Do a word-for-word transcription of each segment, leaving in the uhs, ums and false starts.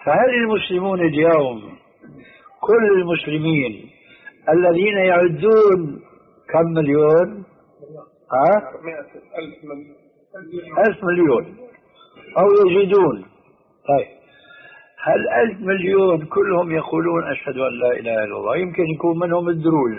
فهل المسلمون اليوم كل المسلمين الذين يعدون كم مليون؟ ها؟ ألف مليون أو يزيدون. طيب هل ألف مليون كلهم يقولون أشهد أن لا إله إلا الله؟ يمكن يكون منهم الدروز.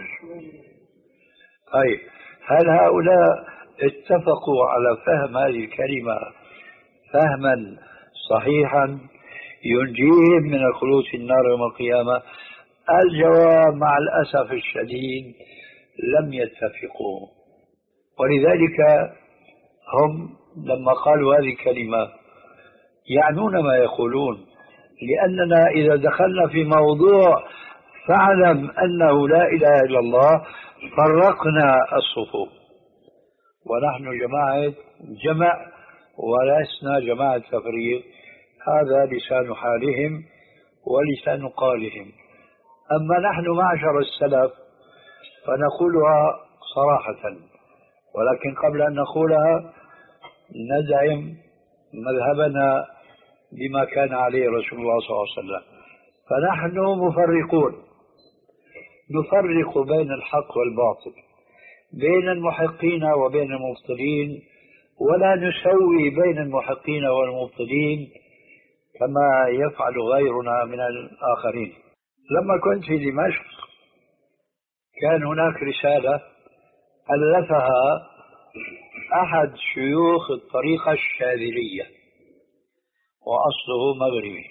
طيب هل هؤلاء اتفقوا على فهم هذه الكلمة فهما صحيحا ينجيهم من الخلود في النار يوم القيامة؟ الجواب مع الأسف الشديد لم يتفقوا. ولذلك هم لما قالوا هذه الكلمة يعنون ما يقولون، لأننا إذا دخلنا في موضوع فاعلم أنه لا إله إلا الله فرقنا الصفوف، ونحن جماعة جمع ولسنا جماعة تفريق. هذا لسان حالهم ولسان قالهم. أما نحن معشر السلف فنقولها صراحة، ولكن قبل أن نقولها ندعم مذهبنا بما كان عليه رسول الله صلى الله عليه وسلم. فنحن مفرقون، نفرق بين الحق والباطل، بين المحقين وبين المبطلين، ولا نسوي بين المحقين والمبطلين كما يفعل غيرنا من الآخرين. لما كنت في دمشق كان هناك رسالة ألفها أحد شيوخ الطريقة الشاذلية وأصله مغربي.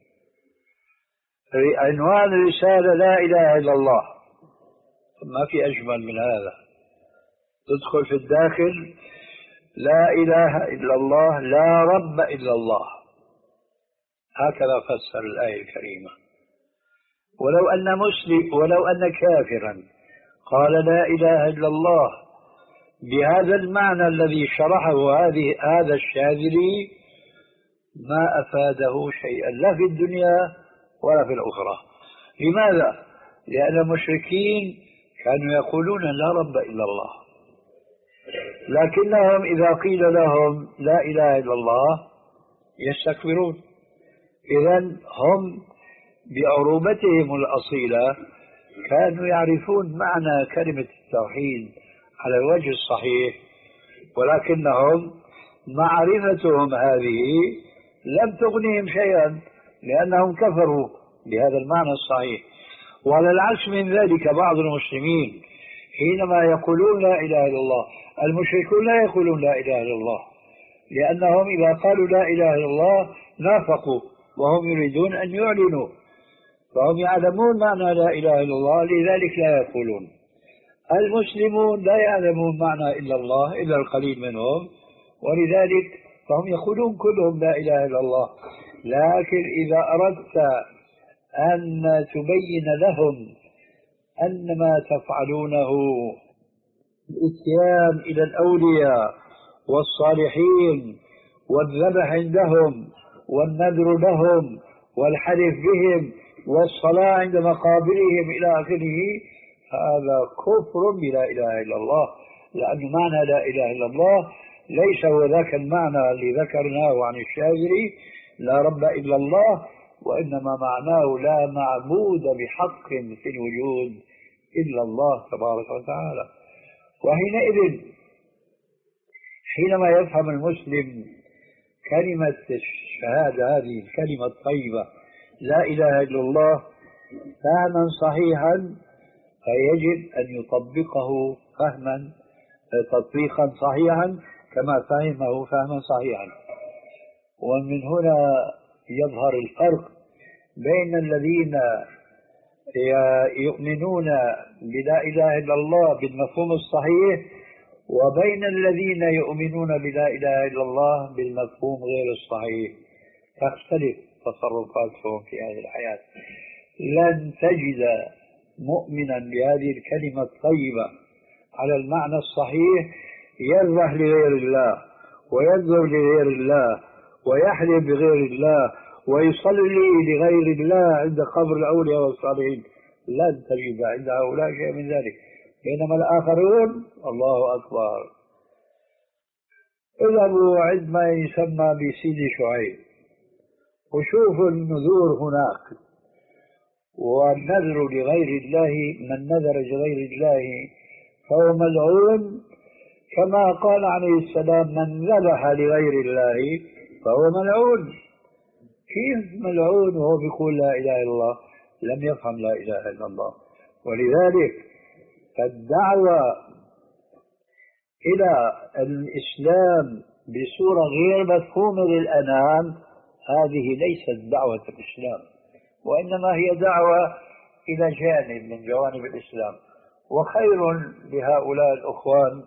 عنوان الرسالة لا إله إلا الله. ما في أجمل من هذا، تدخل في الداخل لا إله إلا الله لا رب إلا الله، هكذا فسر الآية الكريمة. ولو أن مسلم ولو أن كافرا قال لا إله إلا الله بهذا المعنى الذي شرحه هذه هذا الشاذلي ما أفاده شيئا لا في الدنيا ولا في الأخرى. لماذا؟ لأن المشركين كانوا يقولون لا رب إلا الله، لكنهم إذا قيل لهم لا إله إلا الله يستكبرون. إذن هم بعروبتهم الأصيلة كانوا يعرفون معنى كلمة التوحيد على الوجه الصحيح، ولكنهم معرفتهم هذه لم تغنيهم شيئا لأنهم كفروا بهذا المعنى الصحيح. وعلى العكس من ذلك بعض المسلمين حينما يقولون لا إله إلا الله، المشركون لا يقولون لا إله إلا الله، لأنهم إذا قالوا لا إله إلا الله نافقوا وهم يريدون أن يعلنوا، فهم يعلمون معنى لا إله إلا الله لذلك لا يقولون. المسلمون لا يعلمون معنى إلا الله إلا القليل منهم، ولذلك فهم يقولون كلهم لا إله إلا الله. لكن إذا أردت أن تبين لهم أن ما تفعلونه الاتيان إلى الأولياء والصالحين والذبح عندهم والنذر لهم والحلف بهم والصلاة عند مقابرهم إلى آخره، هذا كفر بلا إله إلا الله، لأن معنى لا إله إلا الله ليس هو ذاك المعنى اللي ذكرناه عن الشاذلي لا رب إلا الله، وإنما معناه لا معبود بحق في الوجود إلا الله تبارك وتعالى. وحينئذ حينما يفهم المسلم كلمة الشهادة هذه الكلمة الطيبة لا إله إلا الله فهما صحيحا، فيجب أن يطبقه فهما تطبيقا صحيحا كما فهمه فهما صحيحا. ومن هنا يظهر الفرق بين الذين يؤمنون بلا إله إلا الله بالمفهوم الصحيح وبين الذين يؤمنون بلا إله إلا الله بالمفهوم غير الصحيح، تختلف تصرفاتهم في هذه الحياة. لن تجد مؤمنا بهذه الكلمة الطيبة على المعنى الصحيح يذبح لغير الله ويذبح لغير الله ويحلف بغير الله ويصلي لغير الله عند قبر الأولياء والصالحين، لن تجد عند هؤلاء شيء من ذلك. بينما الآخرون الله أكبر، اذهبوا عند ما يسمى بسيدي شعيب وشوفوا النذور هناك. والنذر لغير الله، من نذر لغير الله فهو ملعون، كما قال عليه السلام من ذبح لغير الله فهو ملعون. كيف ملعون وهو بيقول لا إله إلا الله؟ لم يفهم لا إله إلا الله. ولذلك فالدعوة إلى الإسلام بصورة غير مفهومة للأنام هذه ليست دعوة الإسلام، وإنما هي دعوة إلى جانب من جوانب الإسلام. وخير لهؤلاء الأخوان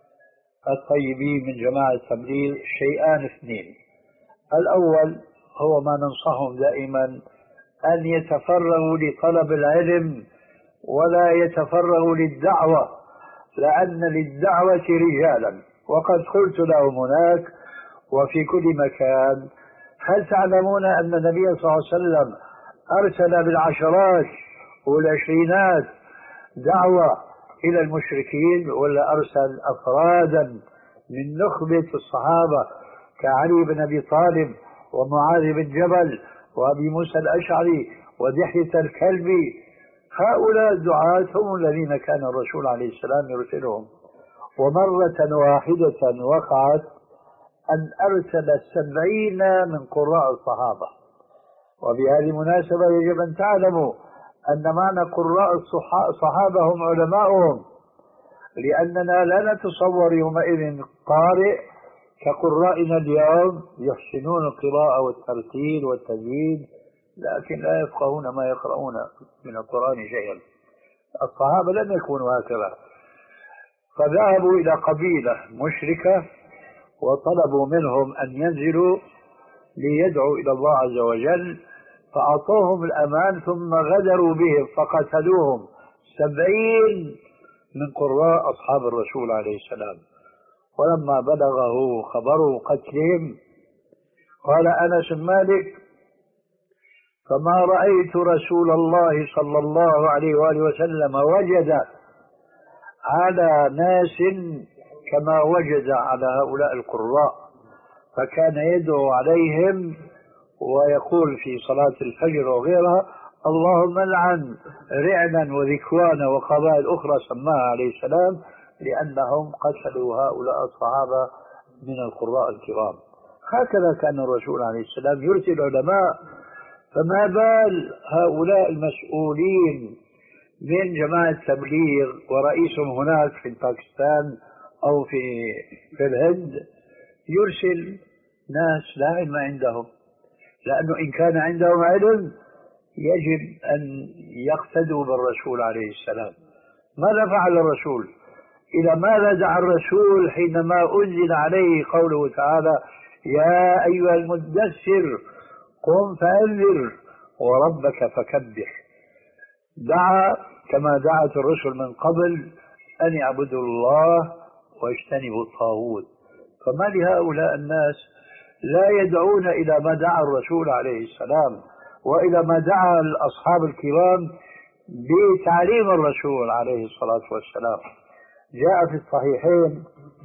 الطيبين من جماعة التبليغ شيئان اثنين: الأول هو ما ننصحهم دائما أن يتفرغوا لطلب العلم ولا يتفرغوا للدعوة، لأن للدعوة رجالا. وقد قلت لهم هناك وفي كل مكان: هل تعلمون أن النبي صلى الله عليه وسلم أرسل بالعشرات والعشرينات دعوة إلى المشركين، ولا أرسل أفرادا من نخبة الصحابة كعلي بن أبي طالب ومعاذ بن جبل وأبي موسى الأشعري ودحية الكلبي؟ هؤلاء الدعاة هم الذين كان الرسول عليه السلام يرسلهم. ومرة واحدة وقعت أن أرسل سبعين من قراء الصحابة. وبهذه المناسبة يجب أن تعلموا أن معنى قراء الصحابة هم علماؤهم، لأننا لا نتصور يومئذ قارئ كقرائنا اليوم يحسنون القراءة والترتيل والتجويد، لكن لا يفقهون ما يقرؤون من القرآن شيئا. الصحابة لم يكونوا هكذا، فذهبوا إلى قبيلة مشركة وطلبوا منهم أن ينزلوا ليدعوا إلى الله عز وجل، فأعطوهم الأمان ثم غدروا بهم فقتلوهم سبعين من قراء أصحاب الرسول عليه السلام. ولما بلغه خبر قتلهم قال أنس بن مالك: فما رأيت رسول الله صلى الله عليه وآله وسلم وجد على ناس كما وجد على هؤلاء القراء، فكان يدعو عليهم ويقول في صلاة الفجر وغيرها: اللهم لعن رعنا وذكوانا وقبائل أخرى سماها عليه السلام، لأنهم قتلوا هؤلاء الصحابة من القراء الكرام. هكذا كان الرسول عليه السلام يرسل علماء، فما بال هؤلاء المسؤولين من جماعة التبليغ ورئيسهم هناك في باكستان أو في في الهند يرسل ناس لا علم عندهم، لأنه إن كان عندهم علم يجب أن يقتدوا بالرسول عليه السلام. ماذا فعل الرسول؟ إلى ماذا دعا الرسول حينما أنزل عليه قوله تعالى: يا أيها المدثر قم فأنذر وربك فكبر؟ دعا كما دعت الرسل من قبل أن يعبدوا الله واجتنبوا الطاغوت. فما لهؤلاء الناس لا يدعون إلى ما دعا الرسول عليه السلام وإلى ما دعا الأصحاب الكرام بتعليم الرسول عليه الصلاة والسلام؟ جاء في الصحيحين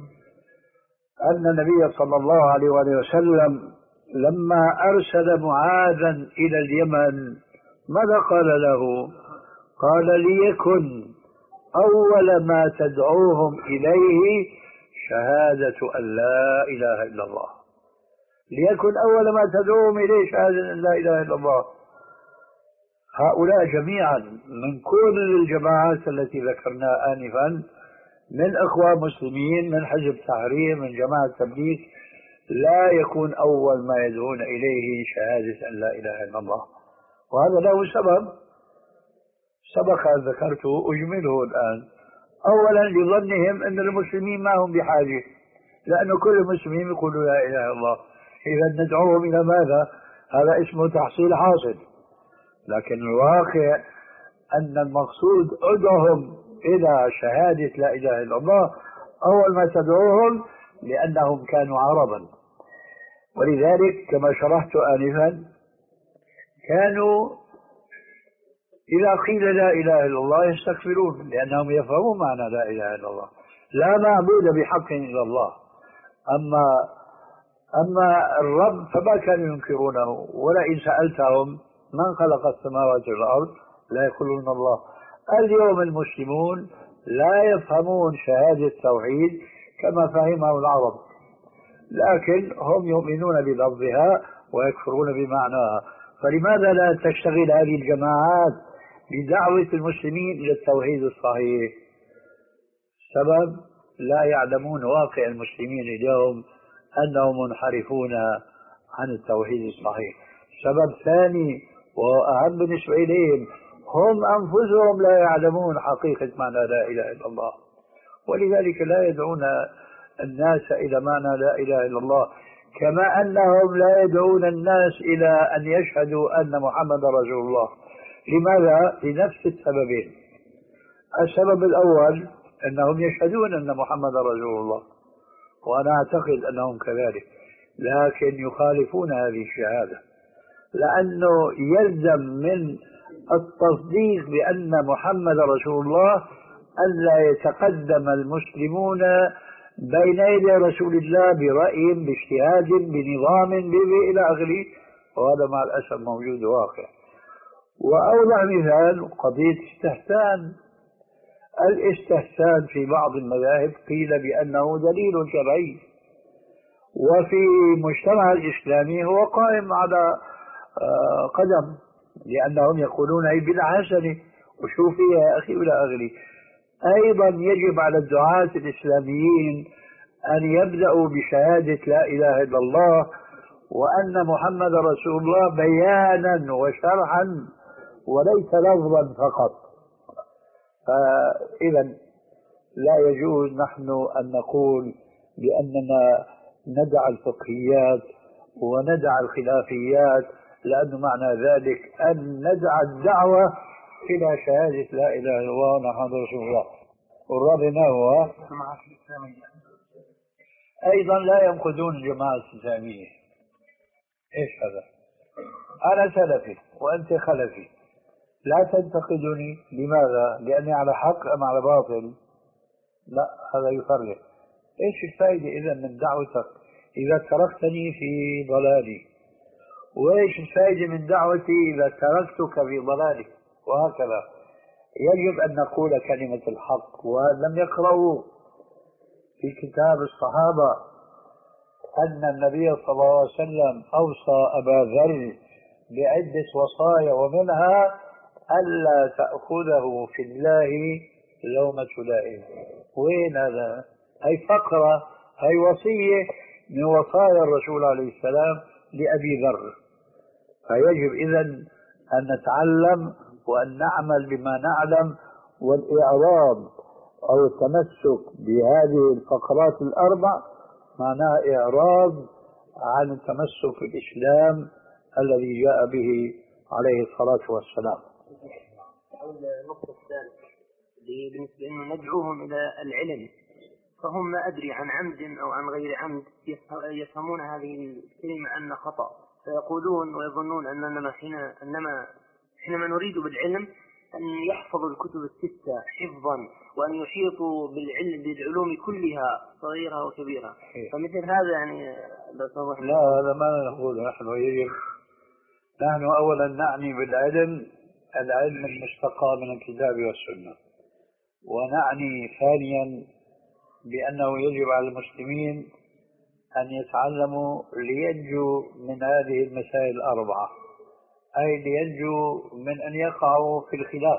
أن النبي صلى الله عليه وآله وسلم لما أرسل معاذا إلى اليمن ماذا قال له؟ قال: ليكن أول ما تدعوهم إليه شهادة أن لا إله إلا الله. ليكن أول ما تدعوهم إليه شهادة أن لا إله إلا الله. هؤلاء جميعا من كل الجماعات التي ذكرناها آنفا، من إخوان مسلمين، من حزب تحرير، من جماعة تبليغ، لا يكون أول ما يدعون إليه شهادة أن لا إله إلا الله. وهذا له سبب سبق أن ذكرته أجمله الآن. أولا لظنهم أن المسلمين ما هم بحاجة، لأن كل المسلمين يقولوا لا إله إلا الله، إذا ندعوهم إلى ماذا؟ هذا اسمه تحصيل حاصل. لكن الواقع أن المقصود ادعهم إلى شهادة لا إله إلا الله أول ما تدعوهم، لأنهم كانوا عربا. ولذلك كما شرحت آنفا كانوا إذا قيل لا إله إلا الله يستكبرون، لأنهم يفهمون معنى لا إله إلا الله. لا معبود بحق إلا الله. أما أما الرب فما كانوا ينكرونه، ولئن سألتهم من خلق السماوات والأرض لا يقولون الله. اليوم المسلمون لا يفهمون شهادة التوحيد كما فهمه العرب، لكن هم يؤمنون بلفظها ويكفرون بمعناها. فلماذا لا تشتغل هذه الجماعات بدعوة المسلمين إلى التوحيد الصحيح؟ سبب لا يعلمون واقع المسلمين اليوم أنهم منحرفون عن التوحيد الصحيح. سبب ثاني وأهم بالنسبة إليهم، هم أنفسهم لا يعلمون حقيقة معنى لا إله إلا الله، ولذلك لا يدعون الناس إلى معنى لا إله إلا الله، كما أنهم لا يدعون الناس إلى أن يشهدوا أن محمد رسول الله. لماذا؟ لنفس السببين. السبب الأول أنهم يشهدون أن محمد رسول الله، وأنا أعتقد أنهم كذلك، لكن يخالفون هذه الشهادة، لأنه يلزم من التصديق بأن محمد رسول الله ألا يتقدم المسلمون بين يدي رسول الله برأي باجتهاد بنظام إلى آخره، وهذا مع الأسف موجود واقع. وأوضح مثال قضية استهسان. الاستهسان في بعض المذاهب قيل بأنه دليل شرعي، وفي المجتمع الإسلامي هو قائم على قدم، لأنهم يقولون هي بدعة حسنة وشوف فيها يا أخي إلى آخره. أيضا يجب على الدعاة الإسلاميين أن يبدأوا بشهادة لا إله إلا الله وأن محمد رسول الله بيانا وشرحا وليس لفظا فقط. فإذا لا يجوز نحن أن نقول بأننا ندع الفقهيات وندع الخلافيات، لأن معنى ذلك أن ندع الدعوة إلى شهادة لا إله إلا الله محمد رسول الله. والرابع ما هو؟ أيضا لا ينقدون الجماعة الإسلامية. إيش هذا؟ أنا سلفي وأنت خلفي، لا تنتقدني. لماذا؟ لأني على حق أم على باطل؟ لا، هذا يفرق. إيش الفائدة إذا من دعوتك إذا تركتني في ضلالي؟ وإيش الفائدة من دعوتي إذا تركتك في ضلالك؟ وهكذا يجب أن نقول كلمة الحق. ولم يقرأوا في كتاب الصحابة أن النبي صلى الله عليه وسلم أوصى أبا ذر بعدة وصايا، ومنها ألا تأخذه في الله لومة لائم. وين هذا؟ هي فقرة، هي وصية من وصايا الرسول عليه السلام لأبي ذر. فيجب إذن أن نتعلم وأن نعمل بما نعلم، والإعراض أو التمسك بهذه الفقرات الأربع معناه إعراض عن التمسك بالإسلام الذي جاء به عليه الصلاة والسلام. النقطة الثالثة بالنسبة أنه ندعوهم إلى العلم، فهم ما أدري عن عمد أو عن غير عمد يفهمون هذه الكلمة أن خطأ، فيقولون ويظنون أننا حين أنما حينما نريد بالعلم أن يحفظوا الكتب الستة حفظا، وأن يحيطوا بالعلم بالعلوم كلها صغيرها وكبيرها. فمثل هذا يعني لا، هذا ما نقول نحن. يجب نحن أولا نعني بالعلم العلم المستقى من الكتاب والسنة، ونعني ثانيا بأنه يجب على المسلمين أن يتعلموا لينجوا من هذه المسائل الأربعة، أي لينجوا من أن يقعوا في الخلاف،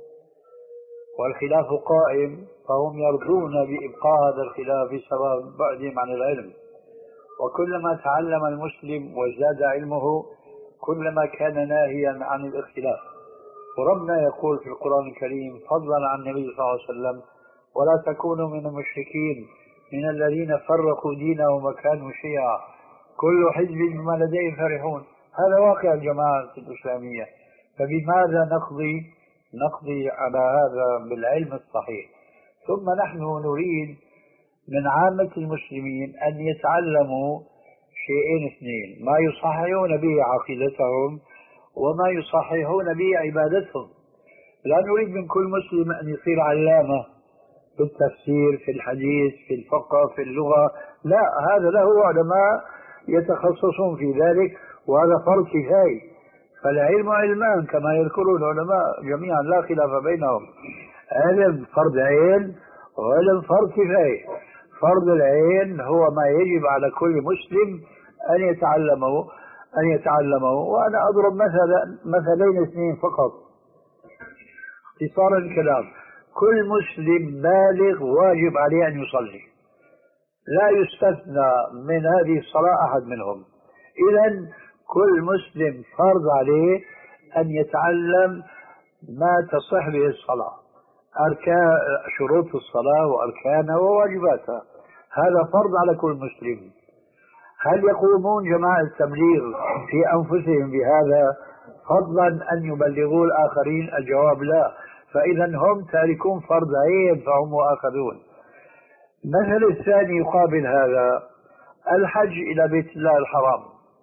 والخلاف قائم، فهم يرضون بإبقاء هذا الخلاف بسبب بعدهم عن العلم. وكلما تعلم المسلم وازداد علمه كلما كان ناهيا عن الاختلاف. وربنا يقول في القرآن الكريم فضلا عن النبي صلى الله عليه وسلم: ولا تكونوا من المشركين من الذين فرقوا دينهم وكانوا شيعا كل حزب بما لديهم فرحون. هذا واقع الجماعة الإسلامية. فبماذا نقضي نقضي على هذا بالعلم الصحيح؟ ثم نحن نريد من عامة المسلمين أن يتعلموا شيئين اثنين: ما يصححون به عقيدتهم وما يصححون به عبادتهم. لا نريد من كل مسلم أن يصير علامة في التفسير، في الحديث، في الفقه، في اللغة. لا، هذا له علماء يتخصصون في ذلك، وهذا فرض كفاية. فالعلم علمان كما يذكر العلماء جميعا لا خلاف بينهم، علم فرض عين وعلم فرض كفاية. فرض العين هو ما يجب على كل مسلم أن يتعلمه أن يتعلمه وأنا أضرب مثلا مثلين اثنين فقط اختصارا الكلام. كل مسلم بالغ واجب عليه أن يصلي، لا يستثنى من هذه الصلاة أحد منهم. إذن كل مسلم فرض عليه أن يتعلم ما تصح به الصلاة، أركان شروط الصلاة وأركانها وواجباتها، هذا فرض على كل مسلم. هل يقومون جماعة التبليغ في أنفسهم بهذا فضلا أن يبلغوا الآخرين؟ الجواب لا. فإذا هم تاركون فرض عين فهم مؤاخذون. المثل الثاني يقابل هذا، الحج إلى بيت الله الحرام.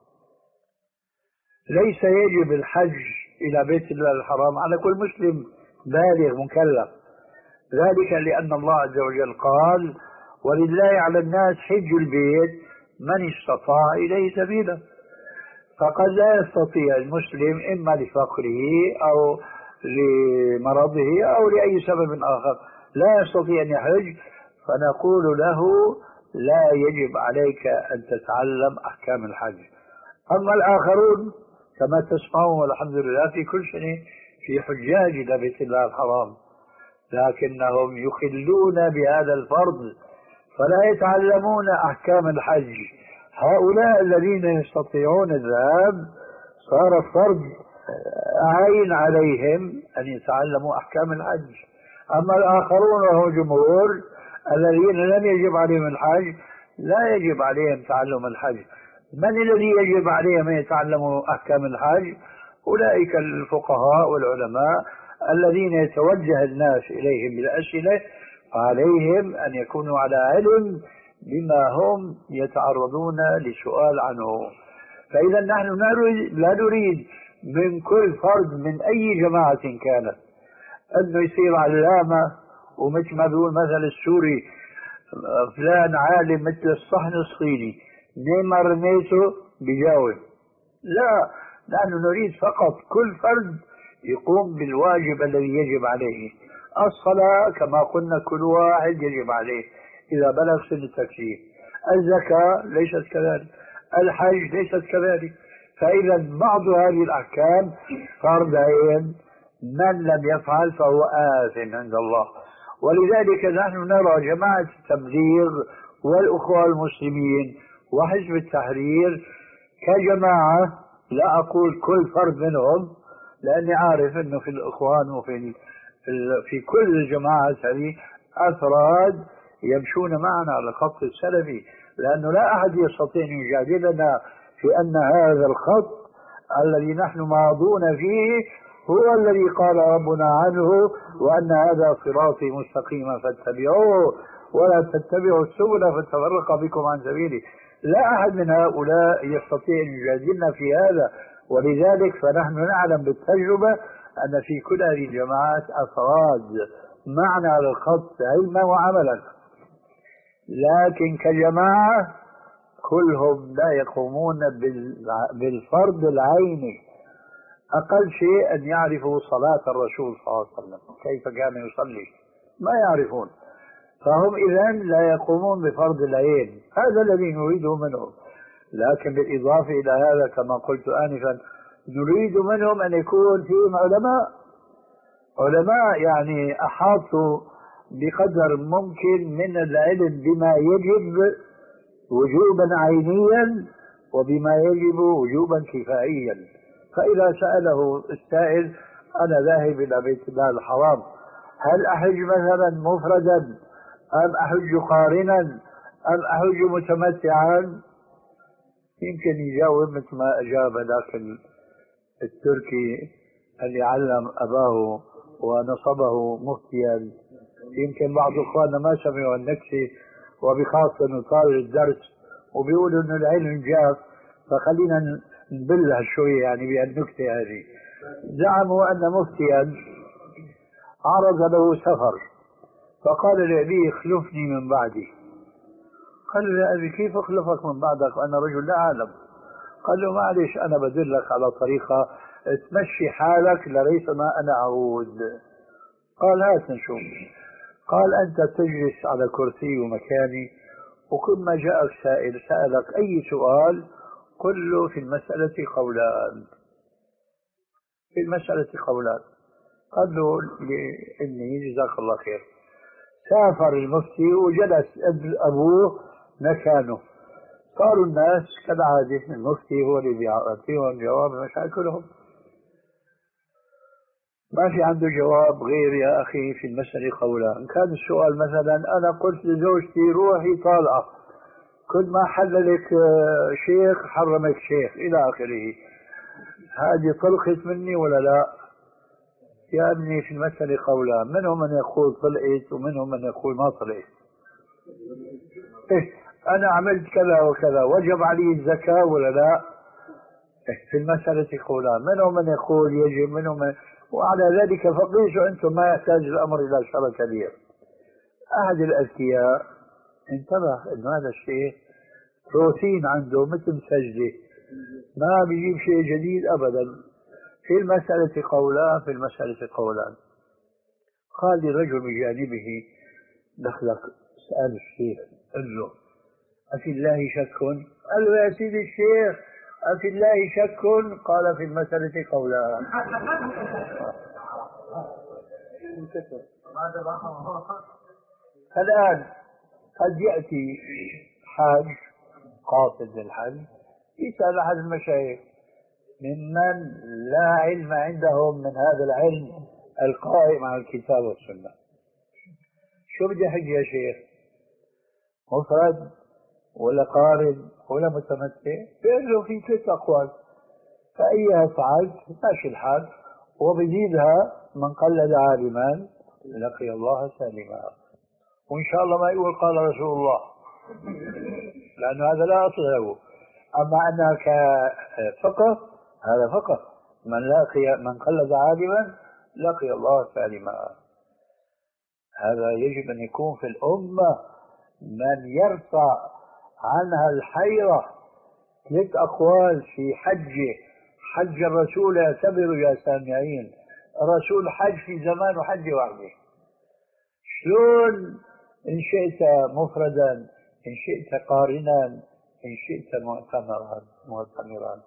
ليس يجب الحج إلى بيت الله الحرام على كل مسلم بالغ مكلف، ذلك لأن الله عز وجل قال: ولله على الناس حج البيت من استطاع إليه سبيلا. فقد لا يستطيع المسلم إما لفقره أو لمرضه أو لأي سبب آخر لا يستطيع أن يحج، فنقول له: لا يجب عليك أن تتعلم أحكام الحج. أما الآخرون كما تسمعون والحمد لله في كل سنة في حجاج إلى بيت الله الحرام، لكنهم يخلون بهذا الفرض فلا يتعلمون أحكام الحج. هؤلاء الذين يستطيعون الذهاب صار الفرض عين عليهم أن يتعلموا أحكام الحج. أما الآخرون وهو جمهور الذين لم يجب عليهم الحج لا يجب عليهم تعلم الحج. من الذي يجب عليهم أن يتعلموا أحكام الحج؟ أولئك الفقهاء والعلماء الذين يتوجه الناس إليهم بالأسئلة، فعليهم أن يكونوا على علم بما هم يتعرضون لسؤال عنه. فإذا نحن لا نريد من كل فرد من أي جماعة كانت أنه يصير علامة، ومثل ما بيقول مثل السوري فلان عالم مثل الصحن الصيني، نيما رميته بجاوب. لا، نحن نريد فقط كل فرد يقوم بالواجب الذي يجب عليه. الصلاة كما قلنا كل واحد يجب عليه إذا بلغ سن التكليف. الزكاة ليست كذلك، الحج ليست كذلك. فإذا بعض هذه الأحكام فرض عين، من لم يفعل فهو آثم عند الله. ولذلك نحن نرى جماعة التبليغ والأخوة المسلمين وحزب التحرير كجماعة، لا أقول كل فرد منهم لأني عارف أنه في الإخوان وفي في كل الجماعات هذه أفراد يمشون معنا على الخط السلفي، لأنه لا أحد يستطيع أن يجادلنا في أن هذا الخط الذي نحن ماضون فيه هو الذي قال ربنا عنه: وأن هذا صراطي مستقيما فاتبعوه ولا تتبعوا السبل فتفرق بكم عن سبيله. لا أحد من هؤلاء يستطيع أن يجادلنا في هذا. ولذلك فنحن نعلم بالتجربة أن في كل هذه الجماعات أفراد معنا على الخط علما وعملا، لكن كجماعة كلهم لا يقومون بالفرض العيني. أقل شيء أن يعرفوا صلاة الرسول صلى الله عليه وسلم كيف كان يصلي، ما يعرفون، فهم إذن لا يقومون بفرض العين. هذا الذي نريده منهم. لكن بالإضافة إلى هذا كما قلت آنفا نريد منهم أن يكون فيهم علماء علماء يعني أحاطوا بقدر ممكن من العلم بما يجب وجوبا عينيا وبما يجب وجوبا كفائيا. فإذا سأله السائل: أنا ذاهب إلى بيت الله الحرام، هل أحج مثلا مفردا أم أحج قارنا أم أحج متمتعا؟ يمكن يجاوب مثل ما أجاب ذاك التركي اللي علم أباه ونصبه مفتيا. يمكن بعض إخواننا ما سمعوا النكتة، وبخاصة أنه طالب الدرس وبيقولوا أنه العلم جاف، فخلينا نبلها شوية يعني بهالنكتة هذه. زعموا أن مفتيا عرض له سفر، فقال لأبيه: اخلفني من بعدي. قال له يا أبي كيف أخلفك من بعدك وأنا رجل لا أعلم؟ قال له معلش أنا بدلك على طريقة تمشي حالك لريثما أنا أعود. قال هات نشوف. قال أنت تجلس على كرسي ومكاني، وكل ما جاءك سائل سألك أي سؤال قل له في المسألة قولان، في المسألة قولان. قال له إني جزاك الله خير. سافر المفتي وجلس أبوه مكانه. صاروا الناس كالعادة المفتي هو اللي بيعطيهم جواب مشاكلهم، ما في عنده جواب غير يا أخي في المسألة قولان. كان السؤال مثلا أنا قلت لزوجتي روحي طالعة، كل ما حللك شيخ حرمك شيخ إلى آخره، هذه طلقت مني ولا لا؟ يا ابني في المسألة قولان، منهم من يقول طلقت ومنهم من يقول ما طلقت. إيه أنا عملت كذا وكذا وجب علي الزكاة ولا لا؟ إيه في المسألة قولان، منهم من يقول يجب، منهم من... وعلى ذلك فقيسوا أنتم، ما يحتاج الأمر إلى شرع كبير. أحد الأذكياء انتبه أن هذا الشيء روتين عنده مثل سجدة، ما بيجيب شيء جديد أبدا. في المسألة قولان، في المسألة قولان. قال لرجل بجانبه دخلك سأل الشيخ قال له أفي الله شك؟ قال له يا سيدي الشيخ أفي الله شك؟ قال في المسألة قولان. الآن قد يأتي حاج قاصد للحج يسأل أحد المشايخ ممن لا علم عندهم من هذا العلم القائم على الكتاب والسنة، شو بدي حج يا شيخ؟ مفرد ولا قارن ولا متمتع؟ بيقول له في ثلاث أقوال، فأيها فعلت ماشي الحال، وبزيدها من قلد عالما لقي الله سالما، وإن شاء الله ما يقول قال رسول الله لأنه هذا لا أصل له. أما أنها كفقه هذا فقه، من لقي من قلد عالما لقي الله سالما. هذا يجب أن يكون في الأمة من يرفع عنها الحيرة. ثلاث أقوال في حجه، حج الرسول يعتبر يا سامعين الرسول حج في زمان وحج وحده، شلون إن شئت مفردا إن شئت قارنا إن شئت معتمرا معتمرا.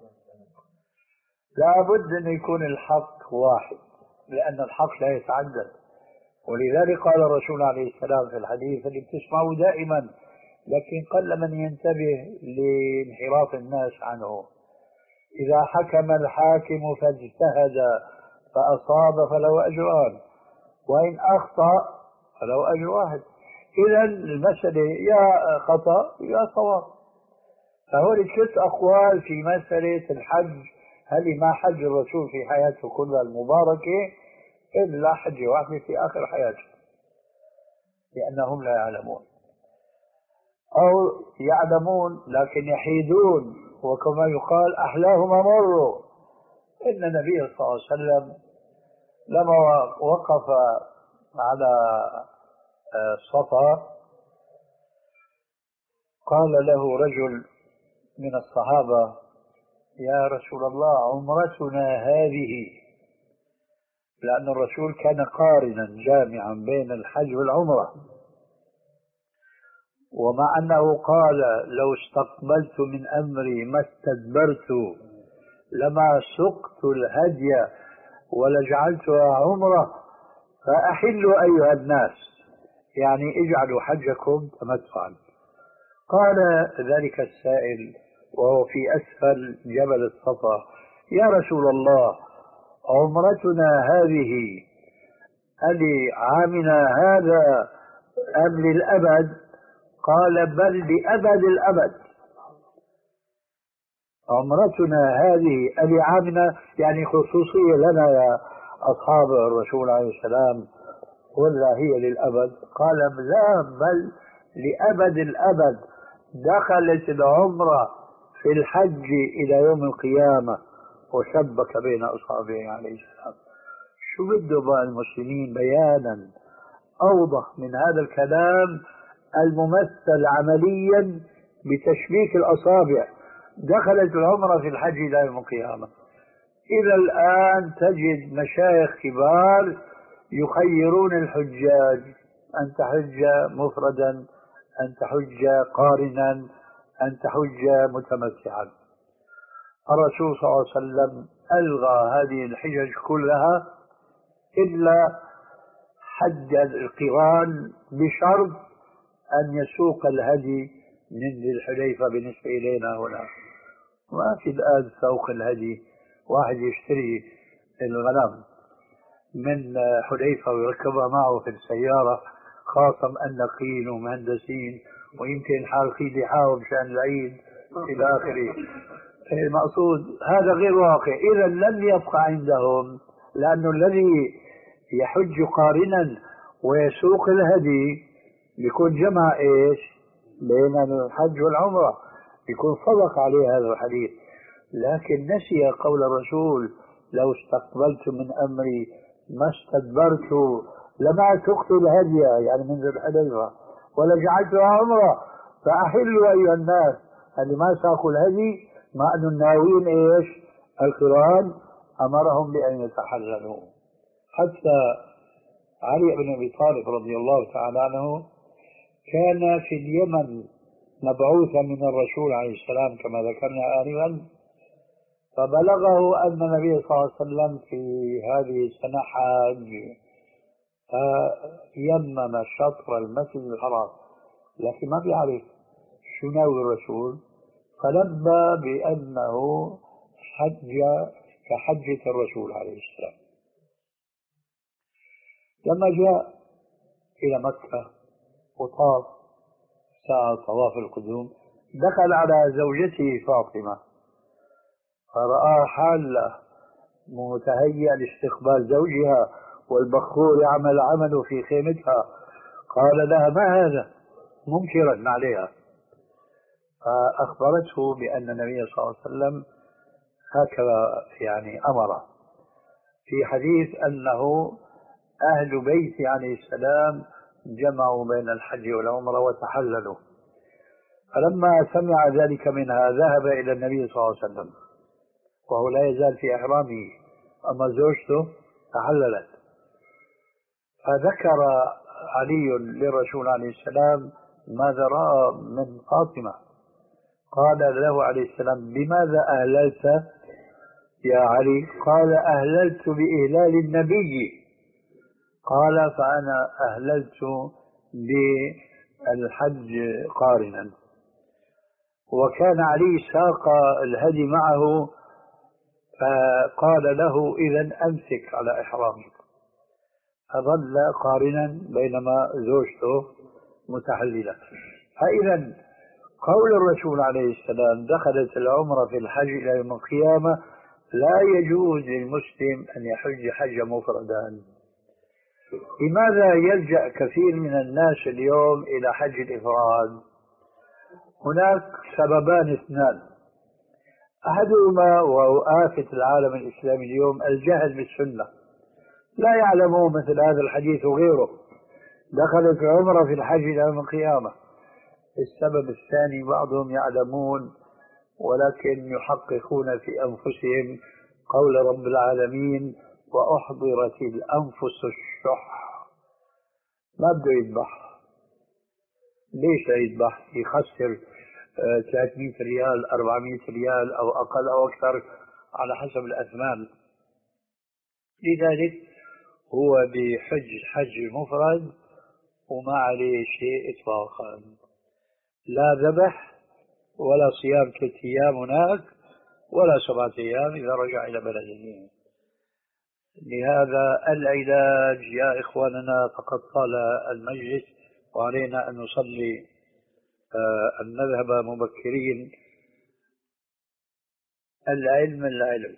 لابد أن يكون الحق واحد، لأن الحق لا يتعدد. ولذلك قال الرسول عليه السلام في الحديث اللي بتسمعه دائما لكن قل من ينتبه لانحراف الناس عنه: إذا حكم الحاكم فاجتهد فأصاب فله أجران، وإن أخطأ فله أجر واحد. إذا المسألة يا خطأ يا صواب. فهو ثلاث أقوال في مسألة الحج، هل ما حج الرسول في حياته كلها المباركة إلا حج واحد في آخر حياته، لأنهم لا يعلمون أو يعلمون لكن يحيدون، وكما يقال أحلاهم مروا. إن النبي صلى الله عليه وسلم لما وقف على الصفا قال له رجل من الصحابة: يا رسول الله عمرتنا هذه، لأن الرسول كان قارنا جامعا بين الحج والعمرة، ومع أنه قال لو استقبلت من أمري ما استدبرت لما سقت الهدي ولجعلتها عمرة، فأحلوا أيها الناس، يعني اجعلوا حجكم تمتعا. قال ذلك السائل وهو في أسفل جبل الصفا: يا رسول الله عمرتنا هذه ألي عامنا هذا أم للأبد؟ قال: بل لأبد الأبد. عمرتنا هذه ألي عامنا يعني خصوصية لنا يا أصحاب الرسول عليه السلام ولا هي للأبد؟ قال: لا، بل لأبد الأبد. دخلت العمرة في الحج إلى يوم القيامة، وشبك بين أصحابه عليه السلام. شو بده بقى المسلمين بيانا أوضح من هذا الكلام الممثل عمليا بتشبيك الأصابع. دخلت العمرة في الحج إلى يوم القيامة. إلى الآن تجد مشايخ كبار يخيرون الحجاج أن تحج مفردا، أن تحج قارنا، أن تحج متمتعا. الرسول صلى الله عليه وسلم ألغى هذه الحجج كلها إلا حج القران بشرط أن يسوق الهدي من ذي الحليفة بالنسبة إلينا هنا. ما في الآن سوق الهدي، واحد يشتري الغنم من حليفة ويركبها معه في السيارة، خاصة مأنقين ومهندسين ويمكن حالقين لحاهم مشان العيد إلى آخره. المقصود هذا غير واقع. إذا لم يبقى عندهم، لأنه الذي يحج قارنا ويسوق الهدي بيكون جمع إيش بين الحج والعمرة، يكون صدق عليه هذا الحديث. لكن نسي قول الرسول: لو استقبلت من أمري ما استدبرت لما سقت الهدي، يعني من ذي الحليفة، ولا جعلتها عمرة. فأحلوا أيها الناس اللي ما ساقوا الهدي، مع أن الناويين إيش القران أمرهم بأن يتحللوا. حتى علي بن أبي طالب رضي الله تعالى عنه كان في اليمن مبعوثا من الرسول عليه السلام كما ذكرنا آنفا، فبلغه أن النبي صلى الله عليه وسلم في هذه السنة حاج، فيمم شطر المسجد الحرام، لكن ما بيعرف شو ناوي الرسول، فلبى بأنه حج كحجة الرسول عليه السلام. لما جاء إلى مكة وطاف ساعة طواف القدوم، دخل على زوجته فاطمة فرأى حالة متهيئة لاستقبال زوجها والبخور يعمل عمله في خيمتها، قال لها: ما هذا؟ منكرا عليها. فأخبرته بأن النبي صلى الله عليه وسلم هكذا يعني أمر في حديث أنه أهل بيت عليه السلام جمعوا بين الحج والعمرة وتحللوا. فلما سمع ذلك منها ذهب إلى النبي صلى الله عليه وسلم وهو لا يزال في إحرامه، أما زوجته تحللت. فذكر علي للرسول عليه السلام ماذا رأى من فاطمة، قال له عليه السلام: بماذا أهللت يا علي؟ قال: أهللت بإهلال النبي. قال: فأنا أهللت بالحج قارنا. وكان علي ساق الهدي معه، فقال له: إذن أمسك على إحرامك. فظل قارنا بينما زوجته متحللة. فإذا قول الرسول عليه السلام: دخلت العمرة في الحج إلى يوم القيامة، لا يجوز للمسلم أن يحج حجا مفردا. لماذا يلجأ كثير من الناس اليوم إلى حج الإفراد؟ هناك سببان اثنان. أحدهما وهو آفة العالم الإسلامي اليوم الجهل بالسنة، لا يعلمون مثل هذا الحديث وغيره: دخلت العمرة في الحج إلى يوم القيامة. السبب الثاني بعضهم يعلمون ولكن يحققون في أنفسهم قول رب العالمين: وأحضرت الأنفس الشح. ما بده يذبح. ليش لا يذبح؟ يخسر ثلاثمئة ريال، أربعمئة ريال أو أقل أو أكثر على حسب الأثمان. لذلك هو بحج حج مفرد وما عليه شيء إطلاقا، لا ذبح ولا صيام ثلاثة أيام هناك ولا سبعة أيام إذا رجع إلى بلده. لهذا العلاج يا إخواننا، فقد طال المجلس وعلينا أن نصلي أن نذهب مبكرين. العلم العلم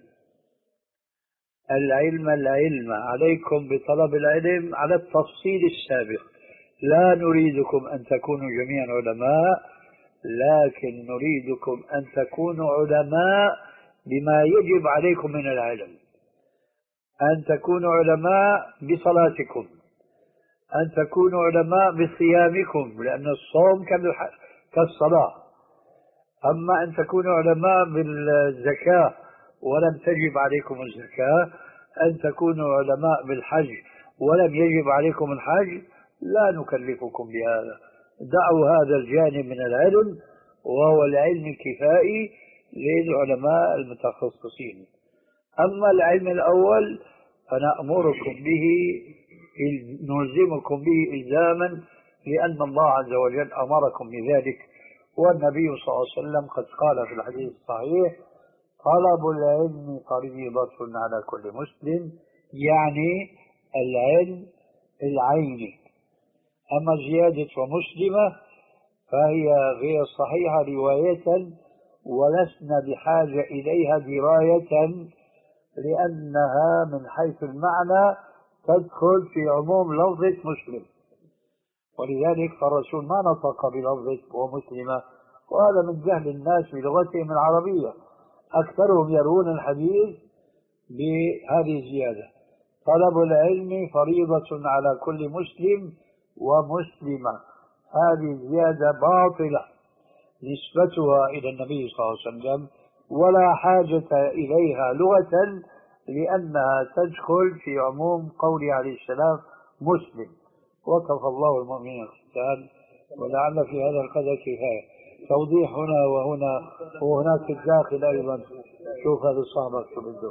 العلم العلم عليكم بطلب العلم على التفصيل السابق. لا نريدكم أن تكونوا جميعا علماء، لكن نريدكم أن تكونوا علماء بما يجب عليكم من العلم. أن تكونوا علماء بصلاتكم، أن تكونوا علماء بصيامكم، لأن الصوم كالصلاة. أما أن تكونوا علماء بالزكاة ولم تجب عليكم الزكاة، أن تكونوا علماء بالحج ولم يجب عليكم الحج، لا نكلفكم بهذا. دعوا هذا الجانب من العلم، وهو العلم الكفائي للعلماء المتخصصين. أما العلم الأول فنأمركم به، نلزمكم به إلزاما، لأن الله عز وجل أمركم بذلك، والنبي صلى الله عليه وسلم قد قال في الحديث الصحيح: طلب العلم فريضة على كل مسلم، يعني العلم العيني. أما زيادة ومسلمة فهي غير صحيحة رواية، ولسنا بحاجة إليها دراية، لأنها من حيث المعنى تدخل في عموم لفظة مسلم، ولذلك فالرسول ما نطق بلفظة ومسلمة، وهذا من جهل الناس بلغتهم العربية. أكثرهم يروون الحديث بهذه الزيادة: طلب العلم فريضة على كل مسلم ومسلمة. هذه الزيادة باطلة نسبتها إلى النبي صلى الله عليه وسلم، ولا حاجة إليها لغة، لأنها تدخل في عموم قوله عليه السلام مسلم. وكفى الله المؤمنين القتال، ولعل في هذا القدر كفاية. توضيح هنا وهنا وهناك في الداخل أيضا. شوف هذا صاحبك شو بده.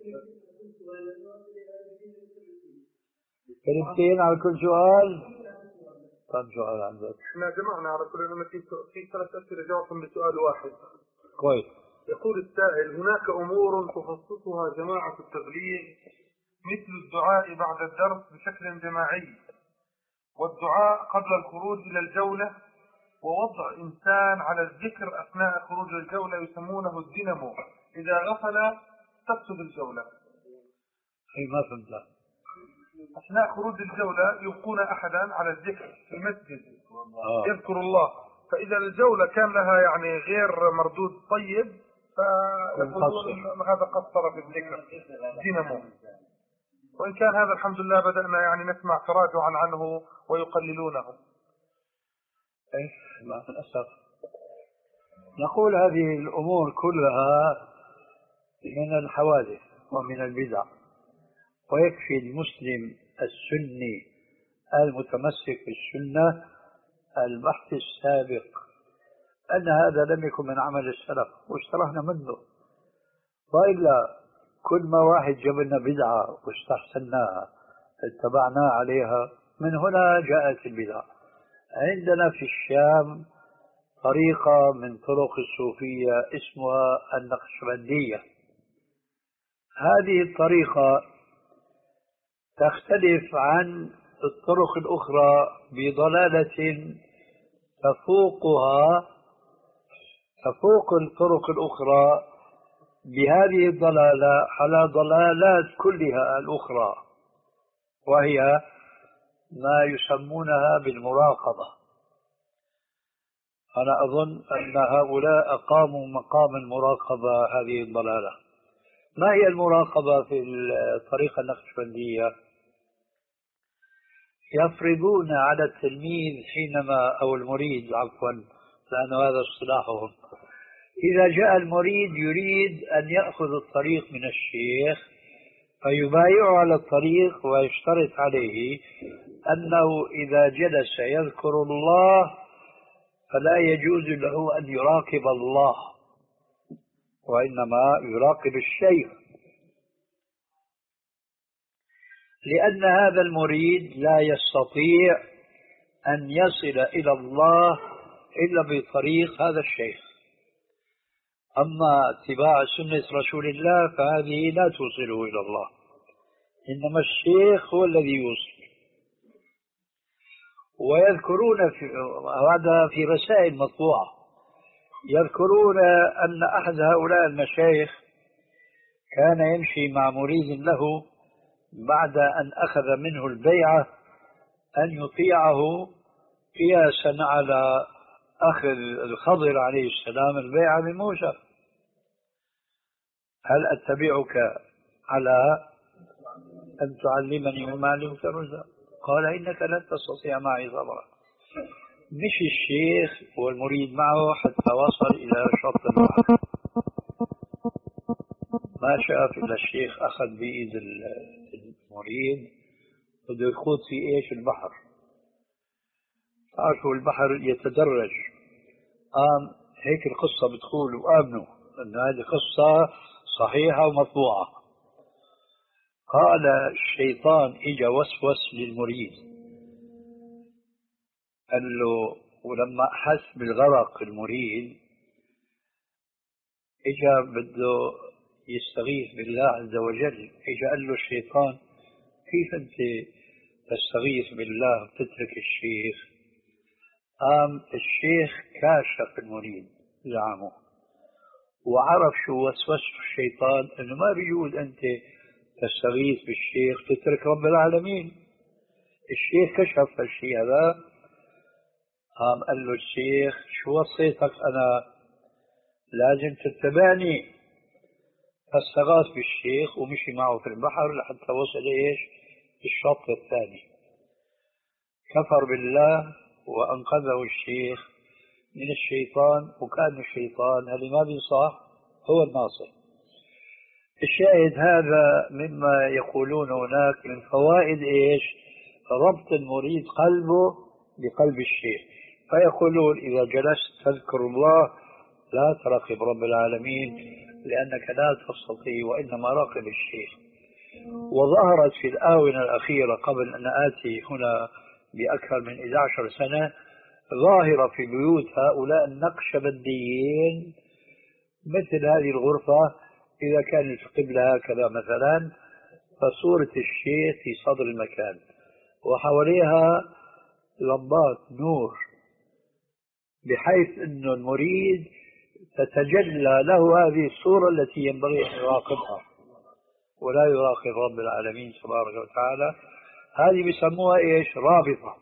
كلمتين على كل سؤال. كم سؤال عندك؟ احنا جمعنا على كل انه في في ثلاث اسئله جاوبتم بسؤال واحد. كويس. يقول السائل: هناك امور تخصصها جماعه التبليغ مثل الدعاء بعد الدرس بشكل جماعي، والدعاء قبل الخروج الى الجوله، ووضع انسان على الذكر اثناء خروج الجوله يسمونه الدينامو، اذا غفل تفسد الجوله. اي ما فهمت. أثناء خروج الجولة يبقون أحدا على الذكر في المسجد آه. يذكر الله، فإذا الجولة كان لها يعني غير مردود طيب فيقولون هذا قصر في الذكر دينامو. وإن كان هذا الحمد لله بدأنا يعني نسمع تراجعا عنه ويقللونه. إيه مع الأسف نقول هذه الأمور كلها من الحوادث ومن البدع، ويكفي المسلم السني المتمسك بالسنة البحث السابق أن هذا لم يكن من عمل السلف واشترحنا منه، وإلا كل ما واحد جاب لنا بدعة واستحسناها اتبعناه عليها، من هنا جاءت البدع. عندنا في الشام طريقة من طرق الصوفية اسمها النقشبندية. هذه الطريقة تختلف عن الطرق الأخرى بضلالة تفوقها تفوق الطرق الأخرى بهذه الضلالة على ضلالات كلها الأخرى، وهي ما يسمونها بالمراقبة. أنا أظن أن هؤلاء أقاموا مقام المراقبة هذه الضلالة. ما هي المراقبة في الطريقة النقشبندية؟ يفرضون على التلميذ حينما أو المريد عفوا لأن هذا اصطلاحهم، إذا جاء المريد يريد أن يأخذ الطريق من الشيخ فيبايعه على الطريق ويشترط عليه أنه إذا جلس يذكر الله فلا يجوز له أن يراقب الله، وإنما يراقب الشيخ، لأن هذا المريد لا يستطيع أن يصل إلى الله إلا بطريق هذا الشيخ. أما اتباع سنة رسول الله فهذه لا توصله إلى الله، إنما الشيخ هو الذي يوصل. ويذكرون في هذا في رسائل مطبوعة، يذكرون أن أحد هؤلاء المشايخ كان يمشي مع مريد له بعد أن أخذ منه البيعة أن يطيعه قياسا على أخذ الخضر عليه السلام البيعة بموسى. هل أتبعك على أن تعلمني مما علمت رشدا؟ قال إنك لن تستطيع معي صبرا. مشي الشيخ والمريد معه حتى وصل إلى شط البحر، ما شاف إلا الشيخ أخذ بإيد المريد بده يخوض في إيش البحر. تعرفوا البحر يتدرج. قام هيك القصة بتقول وآمنوا أن هذه قصة صحيحة ومطبوعة. قال الشيطان إجا وسوس للمريد، قال له، ولما أحس بالغرق المريد إجا بده يستغيث بالله عز وجل. إجا قال له الشيطان كيف أنت تستغيث بالله وتترك الشيخ؟ قام الشيخ كاشف المريد زعمه وعرف شو وسوسه الشيطان، انه ما بيجوز انت تستغيث بالشيخ تترك رب العالمين. الشيخ كشف هالشيء هذا. قام قال له الشيخ شو وصيتك انا؟ لازم تتبعني. فاستغاث بالشيخ ومشي معه في البحر لحتى وصل ايش؟ الشط الثاني. كفر بالله وأنقذه الشيخ من الشيطان، وكان الشيطان اللي ما بينصح هو الناصح. الشاهد هذا مما يقولون هناك من فوائد إيش؟ ربط المريد قلبه بقلب الشيخ. فيقولون إذا جلست تذكر الله لا تراقب رب العالمين لأنك لا تستطيع، وإنما راقب الشيخ. وظهرت في الآونة الأخيرة قبل أن آتي هنا بأكثر من إحدى عشرة سنة ظاهرة في بيوت هؤلاء النقشبنديين مثل هذه الغرفة. إذا كانت القبلة هكذا مثلا فصورة الشيخ في صدر المكان وحواليها لمبات نور، بحيث أن المريد تتجلى له هذه الصورة التي ينبغي أن يراقبها ولا يراقب رب العالمين تبارك وتعالى. هذه بيسموها إيش؟ رابطة.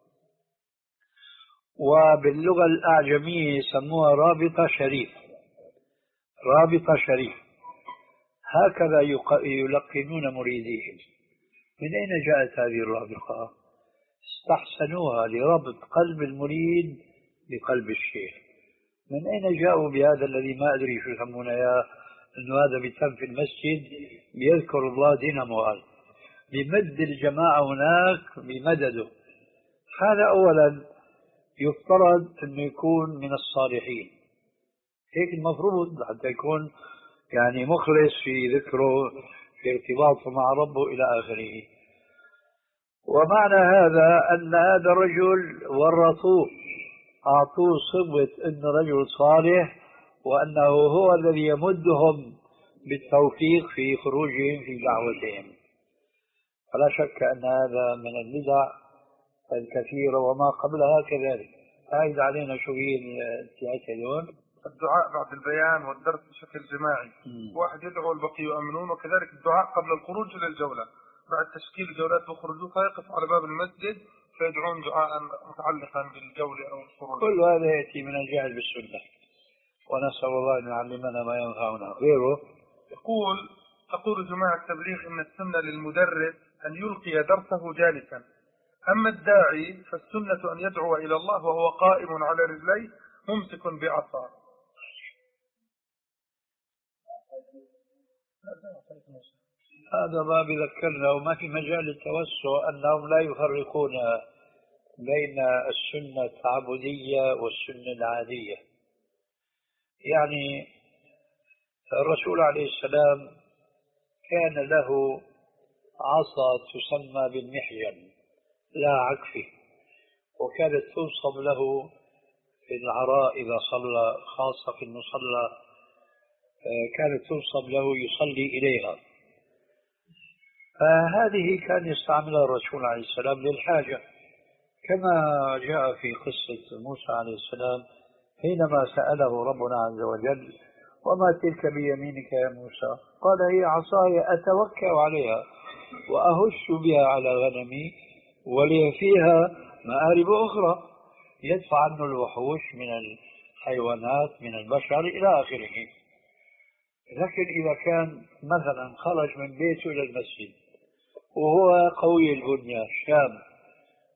وباللغة الأعجمية يسموها رابطة شريف. رابطة شريف هكذا يلقنون مريديهم. من أين جاءت هذه الرابطة؟ استحسنوها لربط قلب المريد بقلب الشيخ. من أين جاءوا بهذا الذي ما أدري شو يسمونه يا أنه هذا بيتم في المسجد بيذكر الله دينامو، بمد الجماعة هناك بمدده. هذا أولا يفترض أنه يكون من الصالحين، هيك المفروض حتى يكون يعني مخلص في ذكره في ارتباطه مع ربه إلى آخره. ومعنى هذا أن هذا الرجل ورطوه، أعطوه صبغة أنه رجل صالح وأنه هو الذي يمدهم بالتوفيق في خروجهم في دعوتهم. فلا شك أن هذا من البدع الكثيرة وما قبلها كذلك. أعيد علينا شو هي التعتلون؟ الدعاء بعد البيان والدرس بشكل جماعي. م. واحد يدعو والبقي يؤمنون. وكذلك الدعاء قبل الخروج إلى الجولة، بعد تشكيل الجولات بخروجوا فيقف على باب المسجد فيدعون دعاء متعلقا بالجولة أو الخروج. كل هذا يأتي من الجهل بالسنة، ونسأل الله أن يعلمنا ما ينفعنا. غيره يقول تقول جماعة التبليغ إن السنة للمدرس أن يلقي درسه جالسا، أما الداعي فالسنة أن يدعو إلى الله وهو قائم على رجليه ممسك بعصا. هذا ما بذكرنا، وما في مجال التوسع أنهم لا يفرقون بين السنة التعبدية والسنة العادية. يعني الرسول عليه السلام كان له عصا تسمى بالمحجن لا عكفه، وكانت تنصب له في العراء إذا صلى، خاصة في المصلى كانت تنصب له يصلي إليها. فهذه كان يستعملها الرسول عليه السلام للحاجة، كما جاء في قصة موسى عليه السلام حينما سأله ربنا عز وجل وما تلك بيمينك يا موسى؟ قال هي عصاي أتوكأ عليها وأهش بها على غنمي ولي فيها مآرب أخرى يدفع عنه الوحوش من الحيوانات من البشر إلى آخره. لكن إذا كان مثلا خرج من بيته إلى المسجد وهو قوي البنية شاب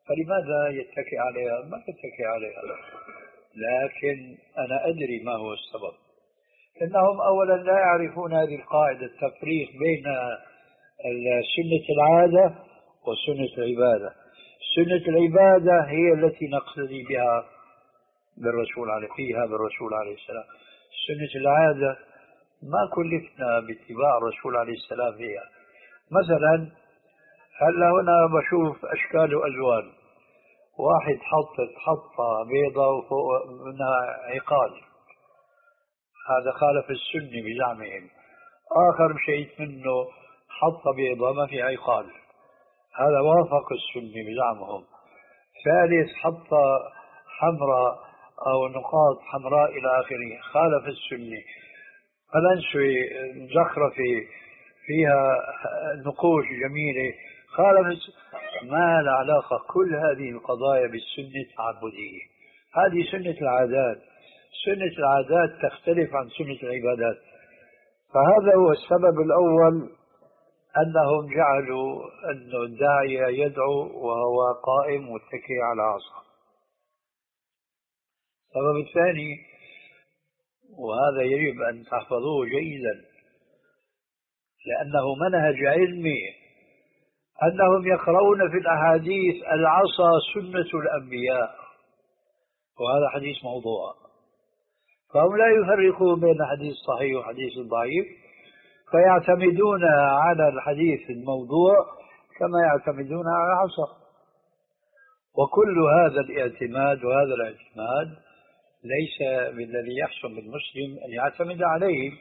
فلماذا يتكئ عليها؟ ما يتكئ عليها، لكن أنا أدري ما هو السبب. إنهم أولا لا يعرفون هذه القاعدة، التفريق بين سنة العادة وسنة العبادة. سنة العبادة هي التي نقتدي بها بالرسول عليه فيها بالرسول عليه السلام. سنة العادة ما كلفنا باتباع الرسول عليه السلام فيها. مثلا هلا هنا بشوف أشكال وألوان، واحد حط حطة بيضة وفوق منها عقال، هذا خالف السنة بزعمهم. آخر مشيت منه حطة بيضة ما في عقال، هذا وافق السنة بزعمهم. ثالث حطة حمراء أو نقاط حمراء إلى آخره، خالف السنة. قلنسوة زخرفة فيها نقوش جميلة، خالف. ما العلاقة كل هذه القضايا بالسنة التعبدية؟ هذه سنة العادات. سنة العادات تختلف عن سنة العبادات. فهذا هو السبب الأول، أنهم جعلوا أن الداعية يدعو وهو قائم متكئ على عصا. السبب الثاني، وهذا يجب أن تحفظوه جيدا لأنه منهج علمي، أنهم يقرؤون في الأحاديث العصا سنة الأنبياء، وهذا حديث موضوع. فهم لا يفرقون بين حديث صحيح وحديث ضعيف، فيعتمدون على الحديث الموضوع كما يعتمدون على العصا. وكل هذا الاعتماد وهذا الاعتماد ليس بالذي يحسن بالمسلم أن يعتمد عليه.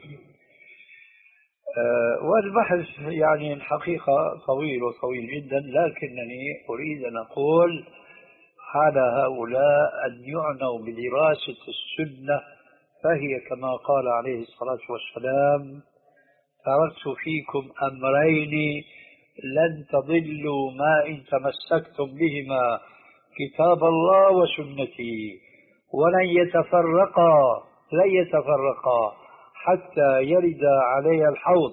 أه والبحث يعني الحقيقة طويل وطويل جدا، لكنني أريد أن أقول على هؤلاء أن يعنوا بدراسة السنة، فهي كما قال عليه الصلاة والسلام: تركت فيكم أمرين لن تضلوا ما إن تمسكتم بهما، كتاب الله وسنتي، ولن يتفرقا لن يتفرقا حتى يرد علي الحوض.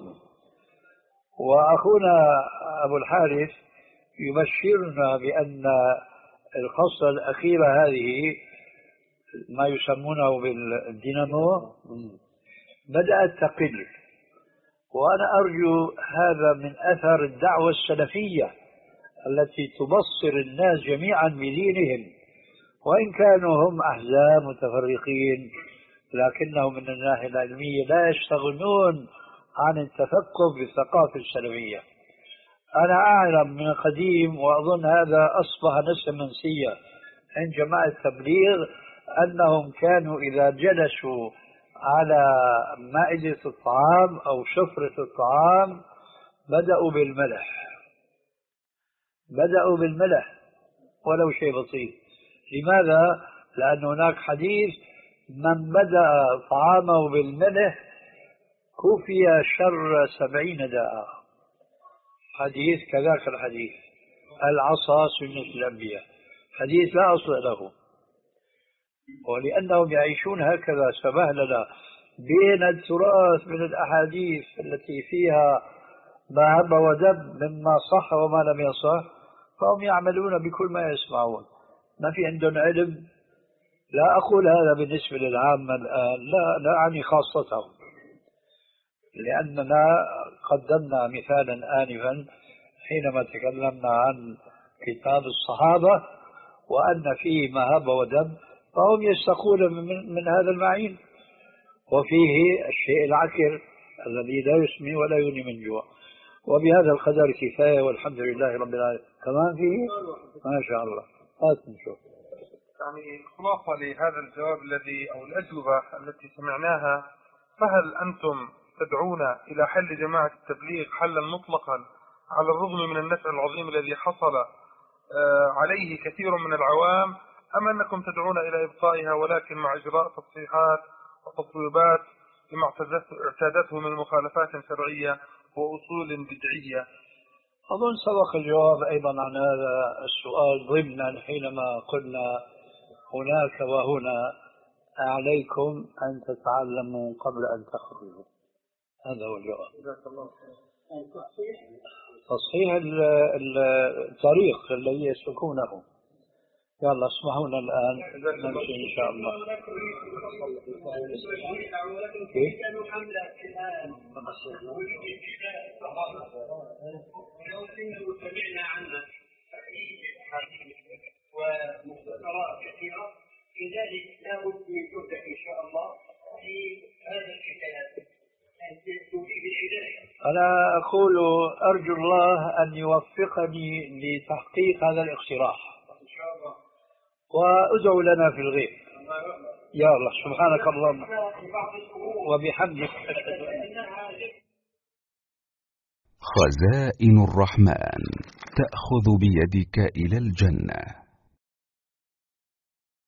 وأخونا أبو الحارث يبشرنا بأن الخصلة الأخيرة هذه ما يسمونه بالدينامو بدأت تقل، وأنا أرجو هذا من أثر الدعوة السلفية التي تبصر الناس جميعا بدينهم، وإن كانوا هم أحزاب متفرقين، لكنهم من الناحية العلمية لا يستغنون عن التفقه بالثقافة السلفية. أنا أعلم من قديم، وأظن هذا أصبح نسبة منسية عند جماعة التبليغ، أنهم كانوا إذا جلسوا على مائدة الطعام أو سفرة الطعام بدأوا بالملح بدأوا بالملح ولو شيء بسيط. لماذا؟ لأن هناك حديث: من بدأ طعامه بالملح كفي شر سبعين داء. حديث كذاك الحديث العصا سنة الأنبياء، حديث لا أصل له. ولأنهم يعيشون هكذا سبهللة بين التراث من الأحاديث التي فيها ما هب ودب مما صح وما لم يصح، فهم يعملون بكل ما يسمعون، ما في عندهم علم. لا أقول هذا بالنسبة للعامة الآن، لا لا أعني خاصتهم، لأننا قدمنا مثالا آنفا حينما تكلمنا عن كتاب الصحابة وأن فيه ما هب ودب، فهم يستقون من, من هذا المعين، وفيه الشيء العكر الذي لا يسمي ولا يغني من جوع. وبهذا القدر كفاية، والحمد لله رب العالمين. كمان فيه ما شاء الله. هات نشوف. يعني خلاصة لهذا الجواب الذي أو الأجوبة التي سمعناها، فهل أنتم تدعون إلى حل جماعة التبليغ حلا مطلقا على الرغم من النفع العظيم الذي حصل عليه كثير من العوام، أم أنكم تدعون إلى إبقائها ولكن مع إجراء تصحيحات وتطويبات لما اعتادته من مخالفات شرعية وأصول بدعية؟ أظن سبق الجواب أيضا عن هذا السؤال ضمنا حينما قلنا هناك وهنا عليكم أن تتعلموا قبل أن تخرجوا. هذا هو الجواب. تصحيح الطريق الذي يسلكونه. يلا اسمحوا لنا الآن نمشي إن شاء الله. سمعنا عنها ومختصرات كثيرة، لذلك لابد من جهدك إن شاء الله في هذا الكتاب أن تفيد بالعناية. أنا أقول أرجو الله أن يوفقني لتحقيق هذا الاقتراح إن شاء الله، وأدعو لنا في الغيب. يا الله سبحانك اللهم وبحمدك. خزائن الرحمن تأخذ بيدك إلى الجنة.